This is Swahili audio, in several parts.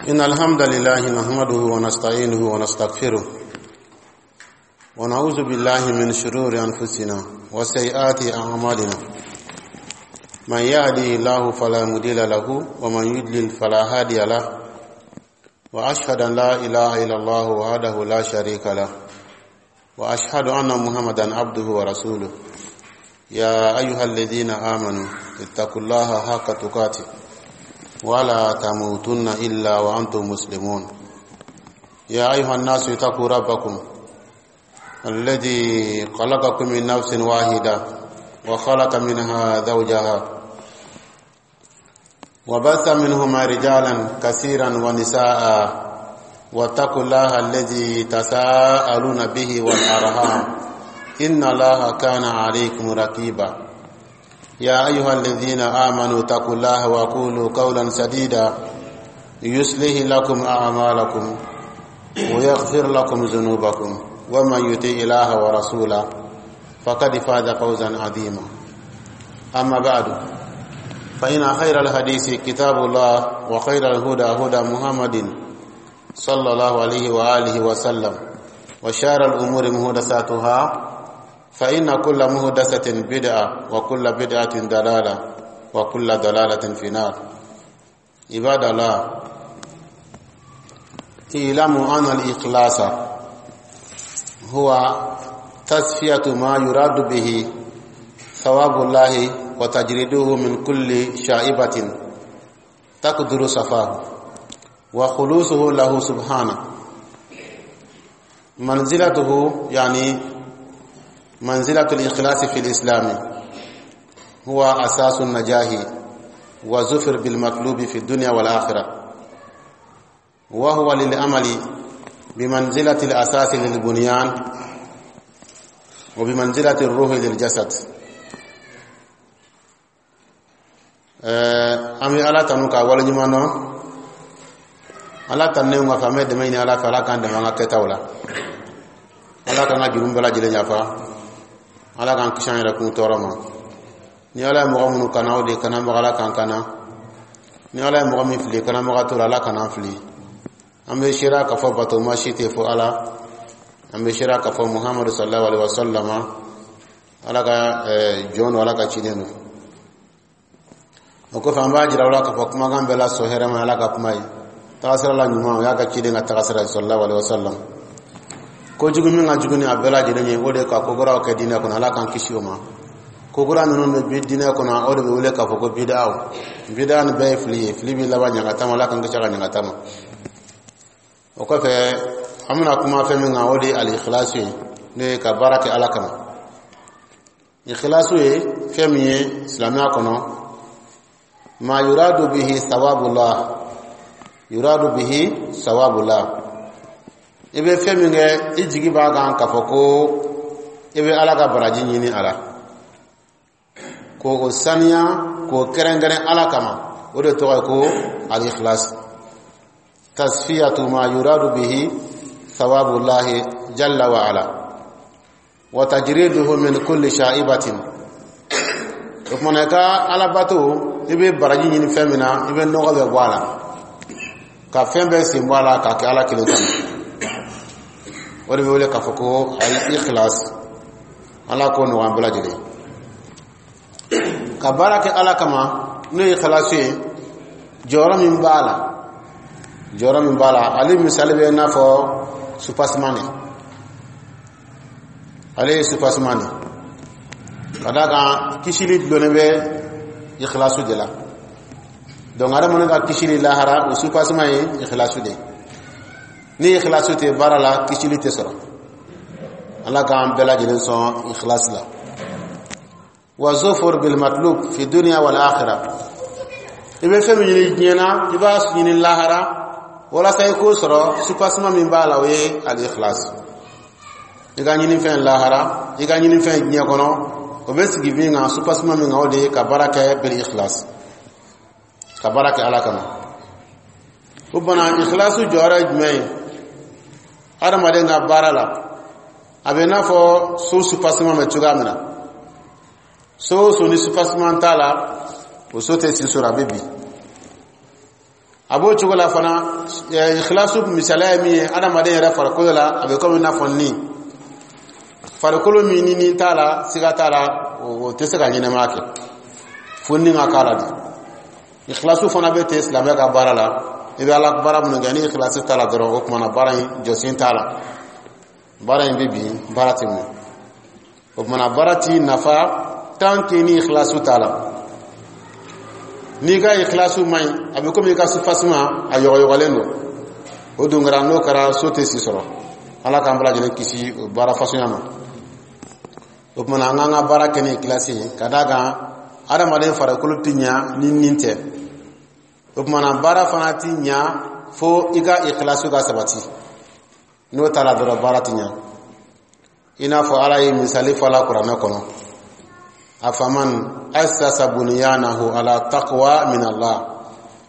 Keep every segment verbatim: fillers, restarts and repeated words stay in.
إن الحمد لله نحمده ونستعينه ونستغفره ونعوذ بالله من شرور أنفسنا وسيئات أعمالنا من يهده الله فلا مضل له ومن يضلل فلا هادي له وأشهد أن لا إله إلا الله وحده لا شريك له وأشهد أن محمدا عبده ورسوله يا أيها الذين آمنوا اتقوا الله حق تقاته ولا تموتن إلا وأنتم مسلمون يا أيها الناس اتقوا ربكم الذي خلقكم من نفس واحدة وخلق منها زوجها وبث منهما رجالا كثيرا ونساء واتقوا الله الذي تساءلون به والأرحام إن الله كان عليكم رقيبا يا أيها الذين آمنوا اتقوا الله وقولوا قولا سديدا يصلح لكم أعمالكم ويغفر لكم ذنوبكم ومن يطع الله ورسوله فقد فاز فوزا عظيما أما بعد فإن خير الحديث كتاب الله وخير الهدى هدى محمد صلى الله عليه وآله وسلم وشار الأمور محدثاتها فإن كل محدثة بدعة وكل بدعة ضلالة وكل ضلالة في النار عباد الله اعلموا أن الإخلاص هو تصفية ما يراد به ثواب الله وتجريده من كل شائبة تقدر صفاه وخلوصه له سبحانه منزلته يعني منزلة الإخلاص في الإسلام هو أساس النجاح وزفر بالمطلوب في الدنيا والآخرة وهو للأمل بمنزلة الأساس للبنيان وبمنزلة الروح للجسد أمي ألا تنوكا ولا جمانو ألا تنوكا فمد ميني ألا فلا كان دماغا كتاولا ألا كان جرم بلا جلن يفا ala kan kishan yɛrɛ kun tɔɔrɔ ma ni ala ye mɔgɔ minnu kana o de kana mɔgɔ ala kan kana ni ala ye mɔgɔ min fili kana mɔgɔ tora ala kana fili an bɛ sera ka fɔ bato ma si tɛ fɔ ala an bɛ sera ka fɔ muhammadu sallallahu alaihi wasallam ala ka jɔn do ala ka ciden do o kɔfɛ an b'a jira ala ka fɔ kumakan bɛɛ la sɔ hɛrɛ ma ala ka kuma ye tagasira la ɲuman o y'a ka ciden ka tagasira sallallahu alaihi wasallam ko jugu min ka jugu ni a bɛɛ lajɛlen ye o de ka kogoraw kɛ diinɛ kɔnɔ ala k'an kisi o ma kogora ninnu bɛ diinɛ kɔnɔ o de bɛ wele k'a fɔ ko bidaw bidaw ni bɛɛ ye fili ye fili bɛ laban ɲagatama ala k'an kisi ka ɲagatama o kɔfɛ an bɛna kuma fɛn min kan o de ye al-ikhlasu ye ne ye ka baara kɛ ala kama ikhlasu ye fɛn min ye silamɛya kɔnɔ ma yuradu bihi sawabullah yuradu bihi sawabullah i bɛ fɛn min kɛ i jigi b'a kan k'a fɔ ko i bɛ ala ka baraji ɲini a la k'o saniya k'o kɛrɛnkɛrɛn ala kama o de tɔgɔ ye ko al-ikhlas tasfiyatu ma yuradu bihi thawabullahi jalla wa ala wa tajriduhu min kulli sha'ibatin o kumana i ka ala bato i bɛ baraji ɲini fɛn min na i bɛ nɔgɔ bɛ bɔ a la ka fɛn bɛɛ sen bɔ a la k'a kɛ ala kelen kama o de bɛ wele k'a fɔ ko al-ikhlas ala ko nɔgɔya bɛɛ lajɛlen ka baara kɛ ala kama n'o ye ikhlasu ye jɔyɔrɔ min b'a la jɔyɔrɔ min b'a la ale misali bɛ i n'a fɔ supasiman de ale ye supasiman de ka d'a kan kisili dulonnen bɛ ikhlasu de la donc adamaden ka kisili lahara o supasiman ye ikhlasu de ni ikhlasu tɛ baara la kisili tɛ sɔrɔ ala k'an bɛɛ lajɛlen sɔn ikhlas la wa zufur bil matlub fi dunya wal akhirah i bɛ fɛn min ɲini diɲɛ na i b'a ɲini lahara walasa i k'o sɔrɔ supasima min b'a la o ye al ikhlas i ka ɲini fɛn lahara i ka ɲini fɛn diɲɛ kɔnɔ o bɛ sigi min kan supasima min kan o de ye ka baara kɛ bil ikhlas ka baara kɛ ala kama o bana ikhlasu jɔyɔrɔ ye jumɛn ye adamaden ka baara la a bɛ n'a fɔ so supasima bɛ cogoya min na so so ni supasima t'a la o so tɛ si sɔrɔ a bɛ bin abo chugola fana ikhlasu misala mi ada made yara farko la abe ko na fonni farko mi ni ni tala siga tala o tesega nyina make fonni ngakala di ikhlasu fana be tes la mega barala ibe ala bara mun gani ikhlasu tala doro ko mana bara josin tala bara bibi barati mu ko mana barati nafa tanki ni ikhlasu tala ni ga ikhlasu mai abe ko mi ka sufasma ayo yo galendo o dungara no kara sote sisoro ala kan bala jele kisi bara fasuyama o mana nganga bara kene ikhlasi kadaga ada made fara kulutinya ninninte o mana bara fanati nya fo iga ikhlasu ga sabati no tala doro baratinya ina fo ala yi misali fala qur'ana kono afaman assasa bunyanahu ala taqwa min Allah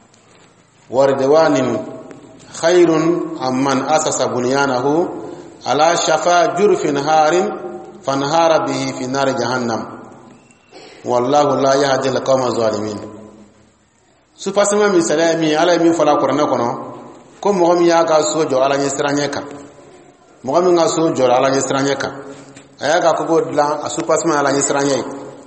wa ridwanin khairun amman assasa bunyanahu ala shafa jurfin harin fanhara bihi fi nar jahannam wallahu la yahdi al-qawma zalimin supasama misalami ala mi fala qur'ana kono ko mo mi ya ga sojo ala nyesranye ka mo mi nga sojo ala nyesranye ka aya ga ko godla asupasama ala nyesranye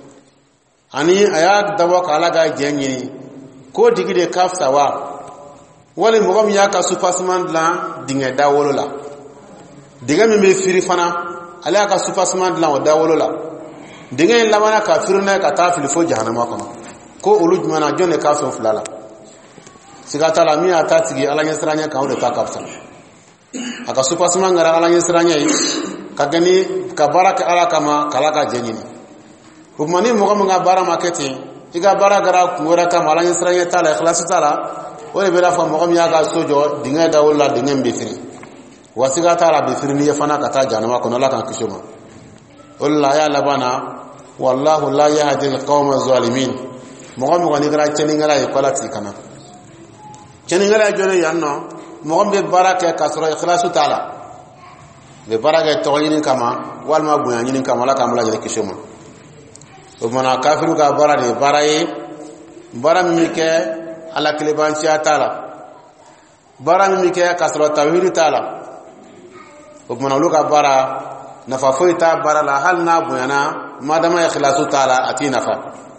ani aya dawo ka ala ga jenyi ko digide kafsa wa wala mo mi ya ka supasama la dinga dawolo la diga mi me firi fana ala ka supasama la o dawolo la dinga en lamana ka firna ka ta fil fo jahannama kono ko uluj mana jonne ka so fulala sigata la mi ata tigi ala nyesranya ka o ta kafsa aka supasama ngara ala nyesranya yi ka gani ka baraka ala kama kala ka jenyi kumani mo ga bara maketi iga bara gara ngora kama ala nyesranya tala ikhlas tala wala bela fa mo ga mi aga sojo dinga da wala dinga mbefiri wasigata la befiri ni yafana kata janama kono la kan kishoma walla ya labana wallahu la yahdi alqawma zalimin mo ga mo ga ni gara cheni ngara e kolati kana cheni ngara jone yanno mo be baraka kasro ikhlas tala be baraka to yini kama wal ma buya yini kama la kamala jere kishoma o mana kafiru ka barade baraye baram mi ke ala klibanci tala baram mi ke kasro tawhid tala o mana luka bara nafa foita bara la hal na buyana madama ikhlasu tala atina fa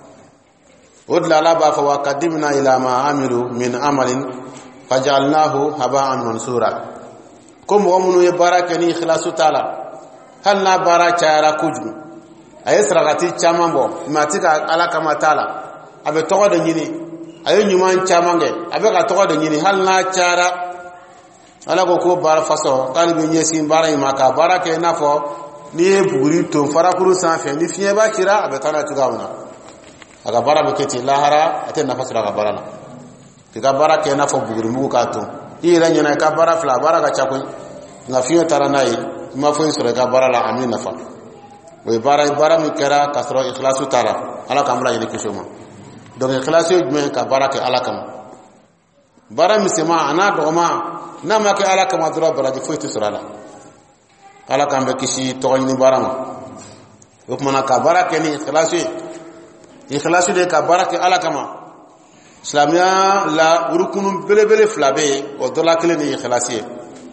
udla la ba fa wa qadimna ila ma amilu min amalin fajalnahu haba'an mansura kom mo munu e baraka ni ikhlasu tala hal na bara chara kuju ayesra gati chamambo matika ala kama tala abe togo de nyini ayo nyuman chamange abe ka togo de nyini hal na chara ala ko ko bara faso kalbi nyesi bara imaka barake nafo ni e buguri to farakuru sanfe ni fiye ba kira abe kana tugawna aga bara be keti lahara ate nafa sura ga barala tiga barake nafo buguri mu ka to ira nyana ka bara fla bara ga chakoi na fiye taranai ma fo sura ga barala amin nafa we bara bara mi kera kasro ikhlasu tara ala kamra yele kishoma donc ikhlasu jme ka barake ala kam bara mi sema ana do ma na ma ke ala kama dura bara di foyti surala ala kambe kishi to ni barama ok mana ka barake ni ikhlasu ikhlasu de ka barake ala kama islamia la urukunu bele bele flabe o dola kele ni ikhlasi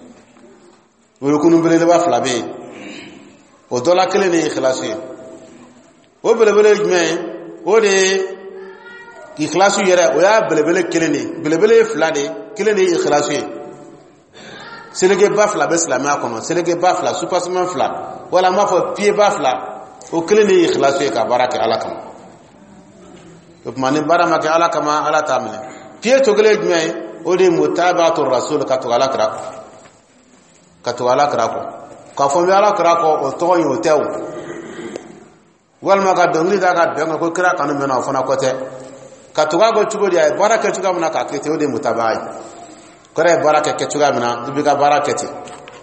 urukunu bele ba flabe o dola kele ni ikhlasi o belebele jme o de ikhlasu yere o ya belebele kele ni belebele flade kele ni ikhlasi selege bafla be islamia kono selege bafla supasman fla wala ma fo pie bafla o kele ni ikhlasi ka baraka alakam o mani barama ke alakama ala tamine pie to kele jme o de mutabatu rasul ka to alakra ka to alakra ko ka fo mi ala kra ko o to yin o tew wal ma ga dongli da ga benga ko kra kanu mena fona ko te ka to ga go chugo dia baraka chuga muna ka kete o de mutabai kore baraka ke chuga muna dubi ga baraka te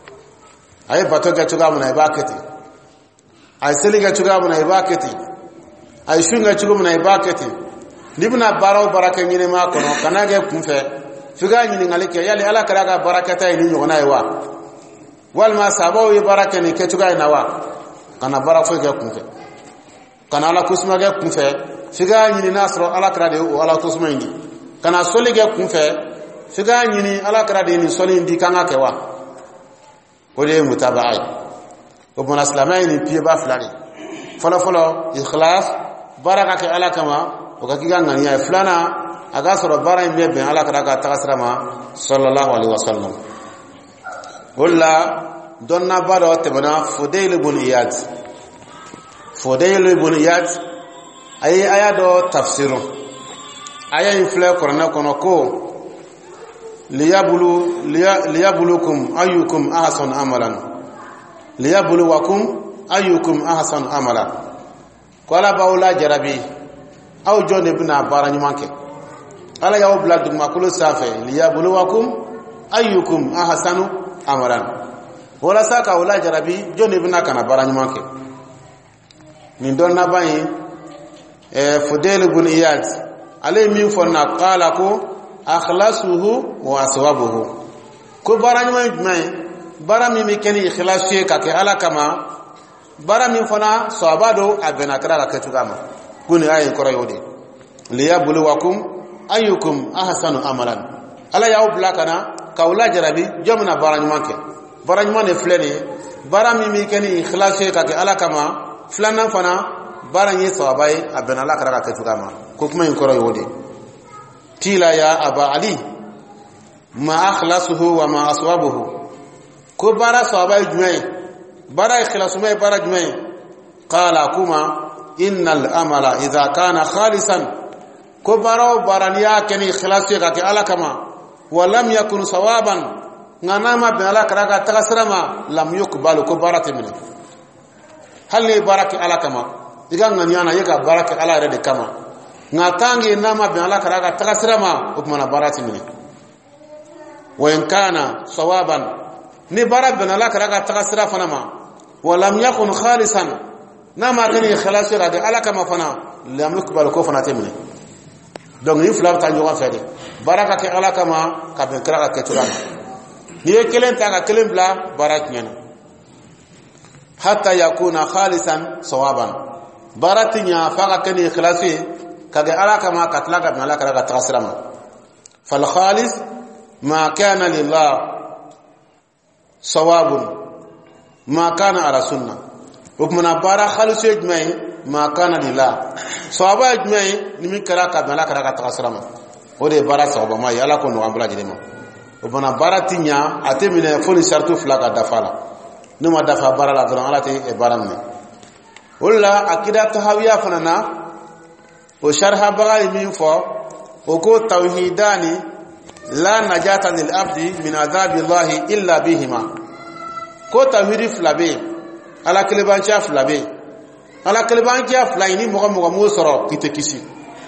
ay bato ga chuga muna ba kete ay seli ga chuga muna ba kete ay shunga chuga muna ba kete libna baraw baraka nyine ma ko no kana ga kunfe figa nyine ngale ke yali ala kra ga baraka tay ni nyona ay wa wal ma sabaw yi baraka ni ke chuga ina wa kana bara fo ga kunfe kana ala kusma ga kunfe figa nyini nasro ala krade o ala kusma indi kana soli ga kunfe figa nyini ala kara de ni soli ndi kanga ke wa o de mutaba'i o bon islamai ni pie ba flani folo folo ikhlas baraka ke ala kama o ka kiga ngani ya flana aga soro bara imbe be ala kara ka tagasrama sallallahu alaihi wasallam wala donna baro tebana Fudayl ibn Iyad Fudayl ibn Iyad ay aya do tafsiru aya infle korona kono ko liyabulu liyabulukum ayyukum ahsan amalan liyabluwakum ayyukum ahsan amala qala baula jarabi aw jone bina barani manke ala yaw blad makulu safe liyabluwakum ayyukum ahsanu amalan wala saka wala jarabi jone bina kana barani manke min don na bayi e Fudayl ibn Iyad ale min fonna qala ko akhlasuhu wa aswabuhu ko barani mai barami mi keni ikhlasi ka ke ala kama barami fona sawabado abena kara ka tugama kuni ayin koro yodi liyabluwakum ayyukum ahsanu amalan ala yaw blakana kawla jarabi jomna barani manke barani mane fleni barami mi keni ikhlasi ka ke ala kama flana fona barani sawabai abena la kara ka tugama ko kuma yin koro yodi tila ya aba ali ma akhlasuhu wa ma aswabuhu ko bara sawabai jumai bara ikhlasumai bara jumai qala kuma innal amala idha kana khalisan ko bara baraniya keni ikhlasi ka ke ala kama wa lam yakun sawaban nganama bi ala karaka tagasrama lam yukbalu ko barate min halli baraki ala kama diga nganyana yeka baraki ala rede kama ngatangi nama bi ala karaka tagasrama ukmana barate min wa in kana sawaban ni bara bin ala karaka tagasra fanama walam yakun khalisan nama kani ikhlasi radi ala kama fana lam yukbal ko fana temne donc ni flam ta nyoga fede baraka ke ala kama ka ben karaka ke turana ni kelen ta ka kelen bla barak nyana hatta yakuna khalisan sawaban baratinya faga kani ikhlasi kage ala kama katlaka bin ala karaka tagasra ma fal khalis ma kana lillah sawabun ma kana ala sunna ukmana bara khalusu ijmai ma kana lillah sawaba ijmai nimi kara ka bala kara ka tagasrama ode bara sawaba ma yala ko no ambula jidema ukmana bara tinya atemine foni shartu flaga dafala numa dafa bara la don ala te e baramne wala akida tahawiya fanana o sharha bagai min fo o ko tauhidani la najata lil abdi min adhabi Allah illa bihima ko tawhid flabe ala kelebancha flabe ala kelebancha flaini mo mo mo soro kite kisi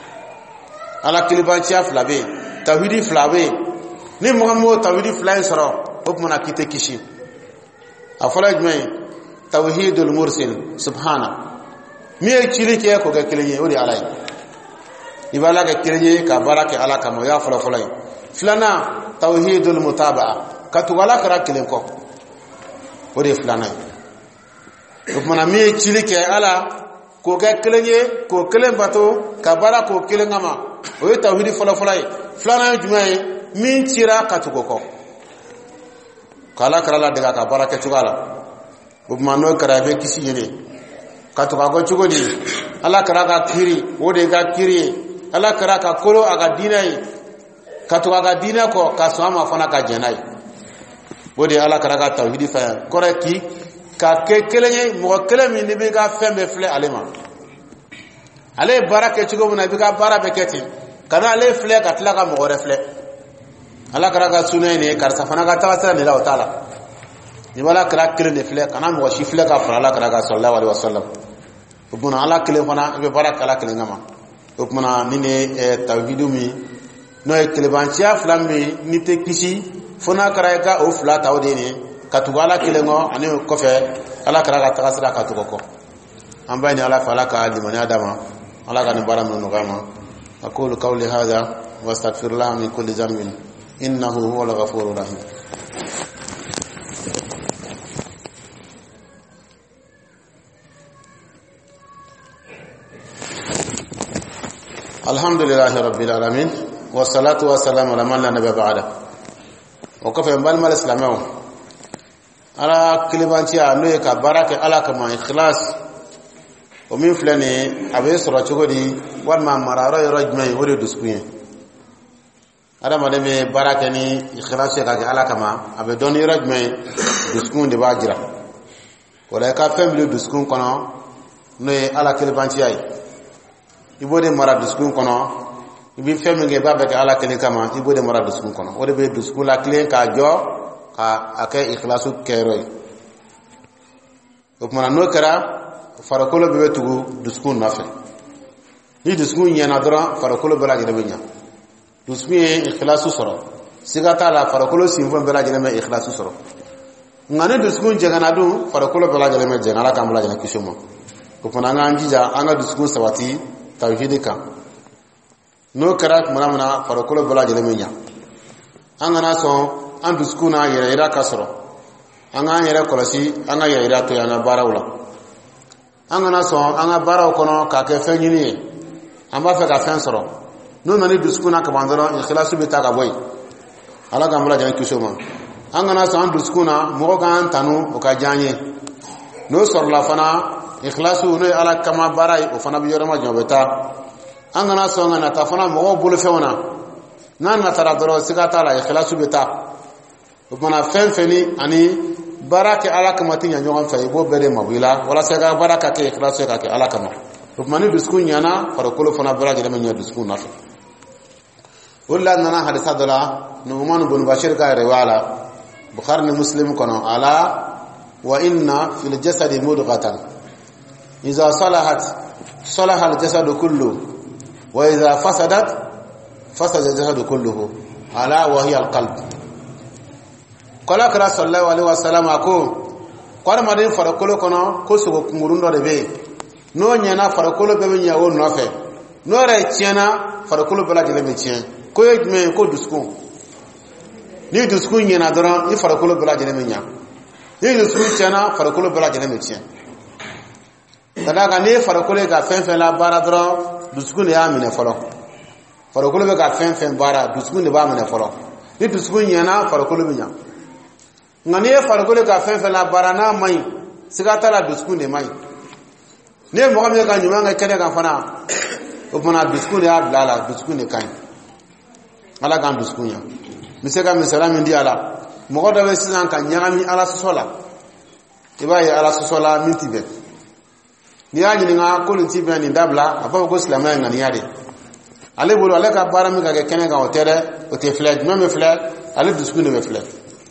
ala kelebancha flabe tawhid flabe ni mo mo tawhid flain soro ko mo na kite kisi afala jmai tawhidul mursil subhana mi e chili ke ko ga kelenye odi alai ibala ga kelenye ka barake ala kamo ya fala fala flana tawhidul mutaba'a katugala kara kilen ko ode flana ko mana mi chilike ala ko ga kilenye ko kilen bato ka bara ko kilen ngama o tawhid fala fala flana jumai min tira katugo ko kala kara la daga ka bara ke tugala o mano kara be kisi yene katuga go chugodi ala kara ka kiri ode ga kiri ala kara ka kolo aga dinai katuga ga dina ko kasama fana ka jenai bodi ala karaka tawhidi fa koreki ka ke kelenye mo kelemi ni be ga fembe fle alema ale barake chigo mona be ga bara be keti kana ale fle ka tlaka mo refle ala karaka sunay ne karsa fana ga tawasra ne la taala ni wala kara kire ne fle kana mo shi fle ka fara ala karaka sallallahu alaihi wasallam ubuna ala kile fana be baraka ala kile ngama ubuna ni ne tawhidu mi no e kelebantia flambe ni te kisi fona karaika o flata o deni katugala kelengo ani ko fe ala karaka tagasra katugoko ambani ala falaka limani adama ala kan baram no gama aqulu qawli hadha wastaghfirullah min kulli dhanbin innahu huwal ghafurur rahim alhamdulillahi rabbil alamin والصلاة والسلام على من لا نبي بعده وكفى بالما الإسلامي على كلماتي أنوي كبارك على كما إخلاص ومن فلاني أبي سورة شغلي وما مرارة رجمي ولي دسكوين هذا ما دمي باركني إخلاص كذا على كما أبي دوني رجمي دسكون دباجرا ولا كافم بلو دسكون كنا نوي على كلماتي أي يبودي مرا دسكون كنا ibi femme nge babe ke ala kele kama ibode mara duskun kono wode be duskun la klen ka jo ka ake ikhlasu keroy ok mana no kara farakolo be tugu duskun nafe ni duskun yana dora farakolo bela jere benya duskun ikhlasu soro sigata la farakolo sinfon bela jere me ikhlasu soro ngane duskun jegana du farakolo bela jere me jengala kam bela jere kishomo ok mana nganjija anga duskun sawati tawhidika no karat manamana farakolo bala jele menya angana so an duskuna yere ira kasro anga yere kolasi anga yere ira to yana barawla angana so anga baraw kono ka ke fenyini amba fe ka fen soro no nani duskuna ka bandoro ikhlasu be ta ka boy ala gamla jan kisoma angana so an duskuna mo ga an tanu o ka janye no sor la fana ikhlasu no ala kama barai o fana bi yorama jobeta angana so ngana ta fana mo bolo fewna nan na tara doro sigata la ikhlasu beta bana fen feni ani baraka ala kama tinya nyon fa ibo bere mabila wala sega baraka ke ikhlasu ka ke ala kama mani duskun yana fara kolo fana baraka de menya duskun na wala nana hadisa dala numan ibn bashir ka riwala bukhari ni muslim kono ala wa inna fil jasadi mudghatan idha salahat salaha al jasadu kullu وإذا فسدت فسد الجسد كله ألا وهي القلب قال كرا صلى الله عليه وسلم أكو قال ما دين فرقلو كنا كسو كمرون دبي نو نينا فرقلو بمن ياو نوفه نو رأيتينا فرقلو بلا جل ميتين كو يجمع كو دسكون ni duskun yana dran ni farakolo bala jele menya ni duskun chana farakolo bala jele metian tadaga ni farakolo ga fen fen la bara dran duskun ya mine folo farakolo be ka fen fen bara duskun ne ba mine folo ni duskun yana farakolo binya ngani farakolo ka fen fen la bara na mai sigata la duskun ne mai ne mo kam ka nyuma nga kene ka fana o mona duskun ya blala duskun ne kan ala kan duskun ya miseka misala min di ala mo ko dawe sinan kan nyami ala sola ibaye ala sola minti be ni ya nyini nga ko nti be ni dabla apa ko islama ngani yade ale bolo ale ka bara mi ka ke kene ka hotere o te flag même flag ale duskun ne flag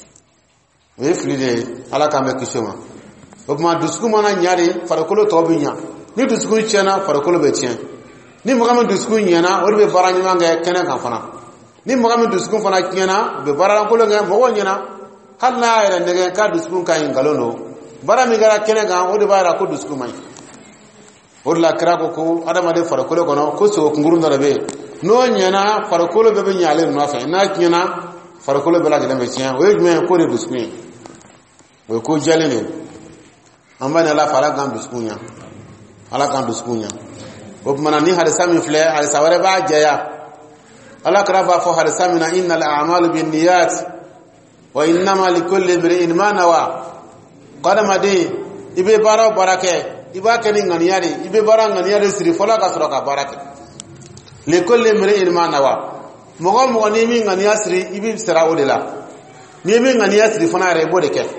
we flide ala ka me kishoma o ma duskun mana nyare farakolo to binya ni duskun chena farakolo be chen ni mo kam duskun nyana o be bara nyima nga kene ka fana ni mo kam duskun fana nyana be bara ko lo nga mo nyana halla ira ndege ka duskun ka ngalono bara mi gara kene ka o de bara ko duskun mai orla krako ko adama de farakolo kono ko so ngurun dara be no nyana farakolo be be nyale no fa na nyana farakolo be la gele be tian o yeme ko de duskun o ko jale ne amba na la fara gan duskun nya ala gan duskun nya o mana ni hada sami fle ala saware ba jaya ala kraba fo hada samina innal a'malu binniyat wa innama likulli imrin ma nawa qadama de ibe bara barake iba keni nganiyari ibe bara nganiyari siri fola ka sura ka barake le kolle mere ilma nawa mogo mogo ni mi nganiya siri ibi sira odela ni mi nganiya siri fona re bode ke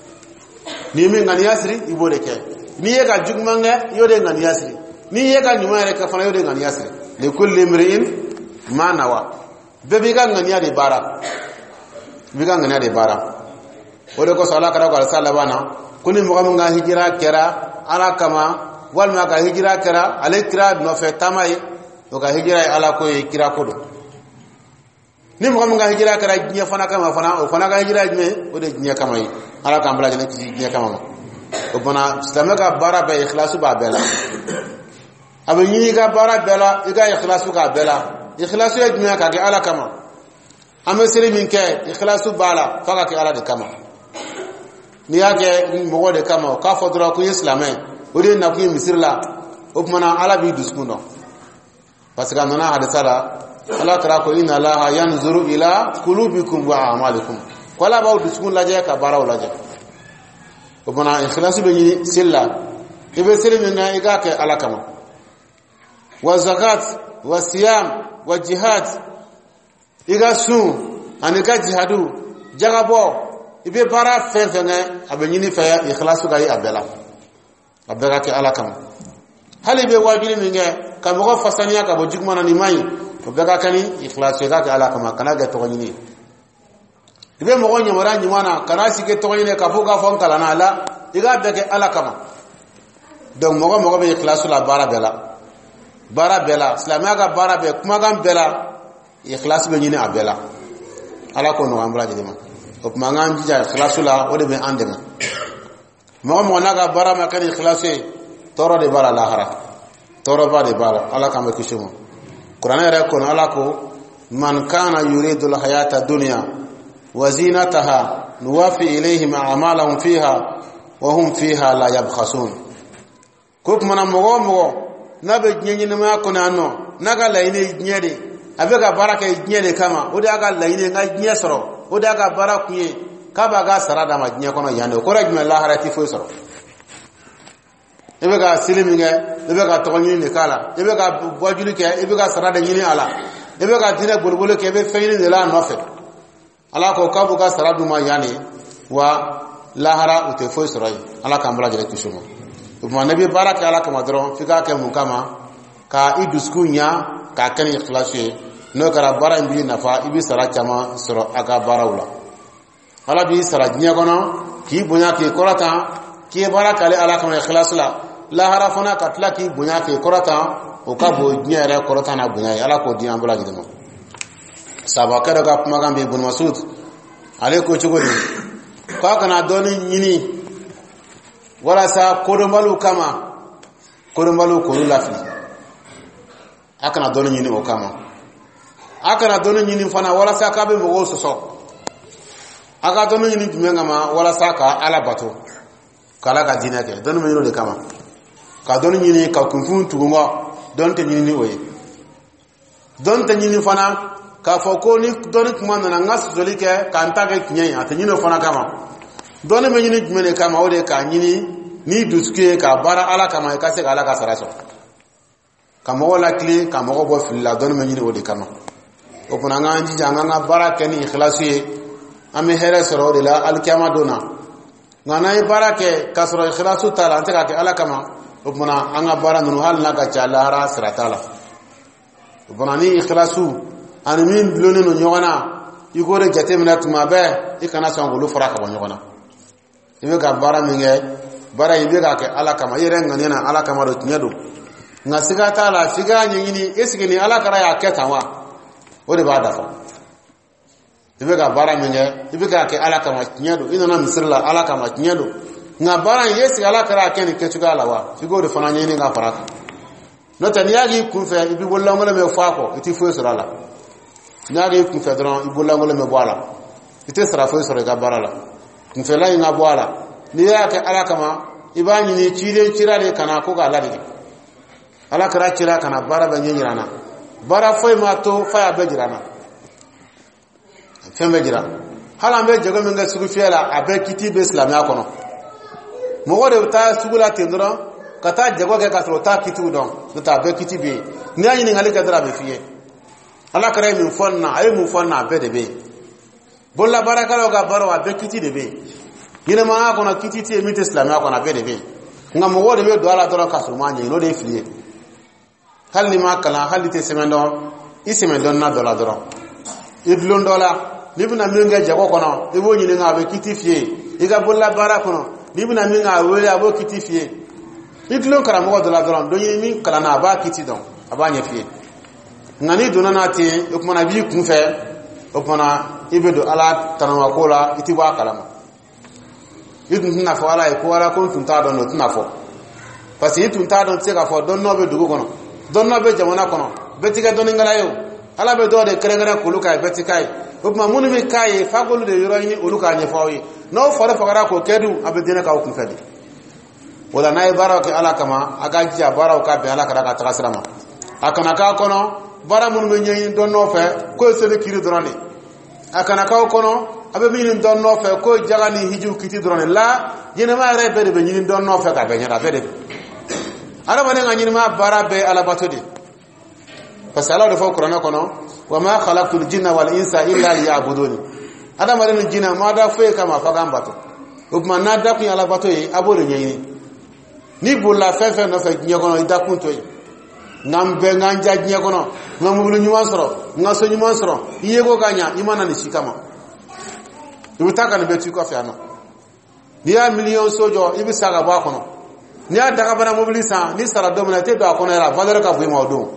ni mi nganiya siri ibode ke ni ye ka jugmange yode nganiya siri ni ye ka nyuma re ka fona yode nganiya siri le kolle mere in ma nawa bebi ka nganiya de bara bi ka nganiya de bara ode ko sala kara ko sala bana kuni mogo nga hijira kera ala kama walma ka hijira kera ale kira no fe tamay o ka hijira ala ko e kira ko do ni mo nga hijira kera nya fana kama fana o fana ka hijira me o de nya kama yi ala kam bla jene ci nya kama o bana islam ka bara be ikhlasu ba bela abe nyi ga bara bela e ga ikhlasu ka bela ikhlasu e nya ka ga ala kama ame sere min ke ikhlasu bala faka ke ala de kama ni yake mogo de kama ka fodra ko islamé o de na ko misir la o mana ala bi duskuno parce que nana hada sala ala tara ko inna allaha yanzuru ila qulubikum wa a'malikum wala ba dusukun laje ka baraw laje ko bana ikhlasu be ni silla ibe sirri na iga ke ala kama wa zakat wa siyam wa jihad iga su anika jihadu jagabo ibe bara fefenge abenyini fa ikhlasu ga yi abela abela ke ala kama hali be wajini minge kamo fasaniya ka bojigmana ni mai to bega kani ikhlasu ga ke ala kama kana ga to nyini ibe mo gonya mara nyimana kana sike to nyine ka fuga fon kala na ala iga bege ala kama donc mo mo be ikhlasu la bara bela bara bela islamiya ga bara be kuma gam bela ikhlasu be nyine abela ala ko no ambra jidima ko mangan jija ikhlasu la o de be andema mo mo naga bara ma kan ikhlasu toro de bara lahara toro ba de bara ala kam be kishumo qur'an ya ko ala ko man kana yuridu al hayata dunya wa zinataha nuwafi ilayhim a'malahum fiha wa hum fiha la yabkhasun ko mana mo mo nabe nyenyi ma ko nano naga layne nyede abega baraka nyede kama o daga layne nga nyesoro o daga barakuye kaba ga sarada ma nya kono yande ko rajma lahara ti fo soro ibega siliminge ibega togni ni kala ibega bojulu ke ibega sarada nyini ala ibega dina bulbulu ke be feyni de la nofe ala ko kabu ga saradu ma yani wa lahara ute fo soro ala kambala jere kushumo kuma nabi baraka ala kama dron fika ke mun kama ka iduskunya ka kan ikhlasu no kara bara mbi nafa ibi sara chama soro aga barawla ala bi sara nya kono ki bunya ki korata ki baraka ale ala kama ikhlas la la harafuna katla ki bunya ki korata o ka bo nya re korata na bunya ala ko di ambula gidimo sabaka daga kuma gambe ibn masud ale ko chugodi ka kana doni nyini wala sa kodombalu kama kodombalu ko lafi akana doni nyini o kama akana doni nyini fana wala sa ka be mo soso aka doni nyini dumenga ma wala sa ka ala bato kala ka dina ke doni nyini de kama ka doni nyini ka kunfun tugungo don te nyini oye don te nyini fana ka foko ni doni kuma na ngas zolike ka ntake kinyen ate nyini fana kama doni me nyini dumene kama o de ka nyini ni duske ka bara ala kama ka se ala ka saraso kama wala kli kama go bo filla doni me nyini o de kama o kuna nganji janga nga bara ken ikhlasu ye ame here soro de la al kiyama dona ngana e bara ke kasro ikhlasu tala ante ka ke ala kama o kuna anga bara nunu hal na ka chala hara siratala o kuna ni ikhlasu an min blone no nyogana igore jate minatu mabe ikana sangulu faraka bo nyogana ibe ka bara minge bara ibe ka ke ala kama yere ngani na ala kama do tinyedo ngasiga tala figa nyini esigini ala kara ya ketawa o de ba dafa ibe ka bara minge ibe ka ke ala kama tinyedo inana misirla ala kama tinyedo nga bara yesi ala kara ke ni ketuga lawa figo de fana nyini nga faraka no tan yagi kunfe ibi bolla ngole me fako iti fo surala nyagi kunfe dron ibi bolla ngole me boala ite sara fo sura ga barala kunfe la nga boala ni ya ke ala kama ibani ni chire chirale kana ko ga ladi ala kara chira kana bara ba nyirana bara foy ma to fa be jirana fembe jira hala be jogo menga sugu fiela abe kiti be islam ya kono mo wode ta sugula tendro kata jago ke kasro ta kiti udon ta be kiti be ni anyi ni ngali kadra be fiye ala kara min fonna ay mu fonna be de be bolla baraka lo ga baro abe kiti de be yine ma kono kiti ti emite islam ya kono be de be ngam mo wode be do ala do kasro ma nyi no de fiye hal ni ma kala hal te semendo isemendo na dola doro idlon dola libna minga jago kono ibo nyini nga be kitifie iga bolla bara kono libna minga wele abo kitifie idlon kara mo dola doro do nyini min kala na ba kiti don abanya fie ngani dona na te okuma bi kun fe okuma ibedo ala tanwa kola itiba kalama idun na fo ala e ko ala ko tun ta don no tun na fo parce que tun ta don te ka fo don no be dugo kono don no be jamana kono betika don ngala yo ala be do de kerengere kuluka betika o ma munu be kai fagolu de yoro ni uluka nya fawi no fara fagara ko kedu abedina ka hukun fadi wala nay baraka ala kama aga jia baraka be ala kada ka takasrama akana ka kono bara mun be nyi don no fe ko se de kiri drone akana kaw kono abe min don no fe ko jagani hiju kiti drone la yene ma re be be nyi don no fe ka be nyara be de ara bane ngani ma bara be ala batodi fasala do fo qur'ana kono wa ma khalaqtul jinna wal insa illa liya'buduni ada mare no jinna ma da fe kama fa gambato ubma na da ku ala batoyi abole nyi ni bulla fe fe no fe nyagono ida kunto yi ngam be nganja nyagono ngam bulu nyuwa soro ngaso nyuwa soro yego ganya imana ni shikama ibutaka ni betu ko fiano ni ya million sojo ibi saga ba kono ni ya daga bana mobilisa ni sara domina te do kono era valeur ka bu ma do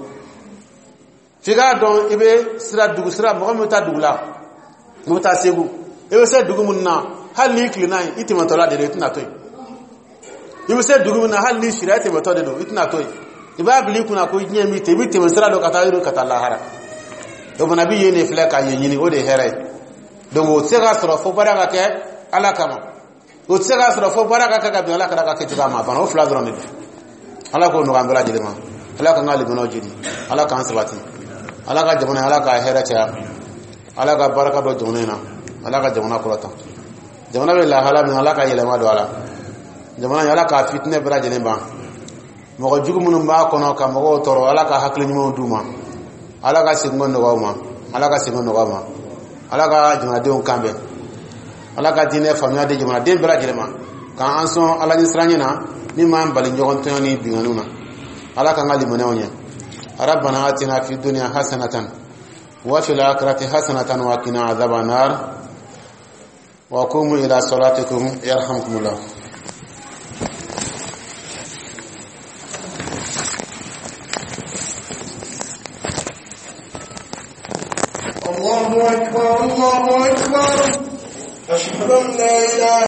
figa don ibe sira dugu sira mo mo ta dugula mo ta segu ibe se dugu munna hal ni klinai itima tola de itna toy ibe se dugu munna hal ni shira itima to de do itna toy iba bili kuna ko nyemi te bi te sira do kata do kata lahara do nabi yene fleka yini o de here donc o tsega soro fo baraka ke ala kama o tsega soro fo baraka ka bi ala ka ke tiga ma fa no fla drone ala ko no gambala jide ma ala ka ngali bono jidi ala ka ansabati ala ka jamana ala ka hera cha ala ka baraka do jonena ala ka jamana ko ta jamana be la hala min ala ka yele ma do ala jamana ala ka fitne bra jine ba mo ko jugu munum ba kono ka mo toro ala ka hakle ni mo duma ala ka singon no ma ala ka singon no ma ala ka jamana de on kambe ala ka dine famia de jamana de bra jine ma ka anson ala ni sranyina ni ma mbali njogon toni binganuna ala ka ngali mo newonya ربنا آتنا في الدنيا حسنة وفي الآخرة حسنة وقنا عذاب النار وقوموا إلى صلاتكم يرحمكم الله الله أكبر الله أكبر أشهد أن لا إله